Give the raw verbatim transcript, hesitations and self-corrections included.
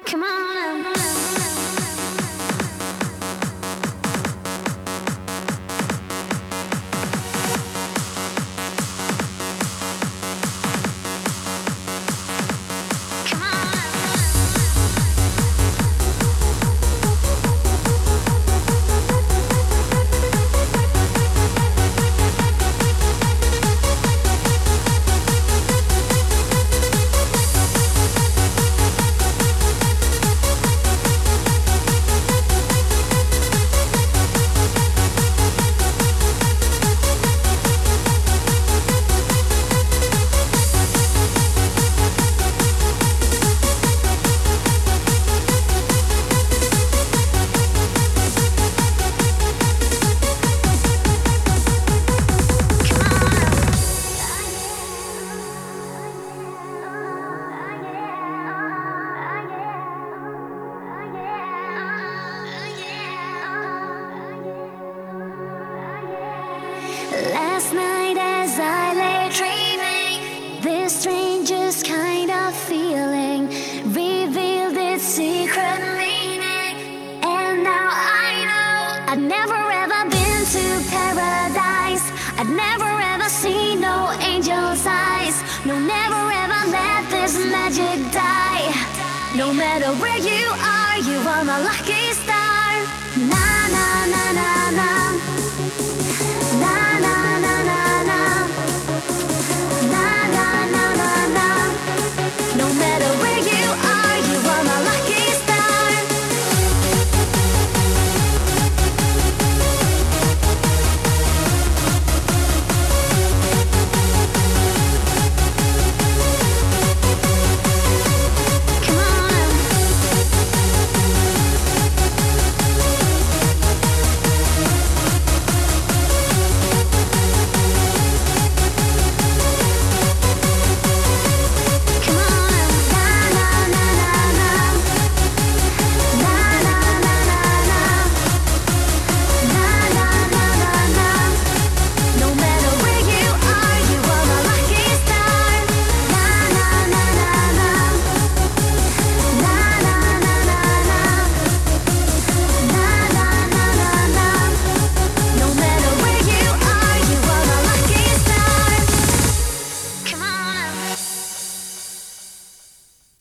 Come on now. Last night as I lay dreaming, this strangest kind of feeling revealed its secret meaning. And now I know I'd never ever been to paradise. I'd never ever seen no angel's eyes. No, never ever let this magic die. No matter where you are, you are my lucky star. Na na na na.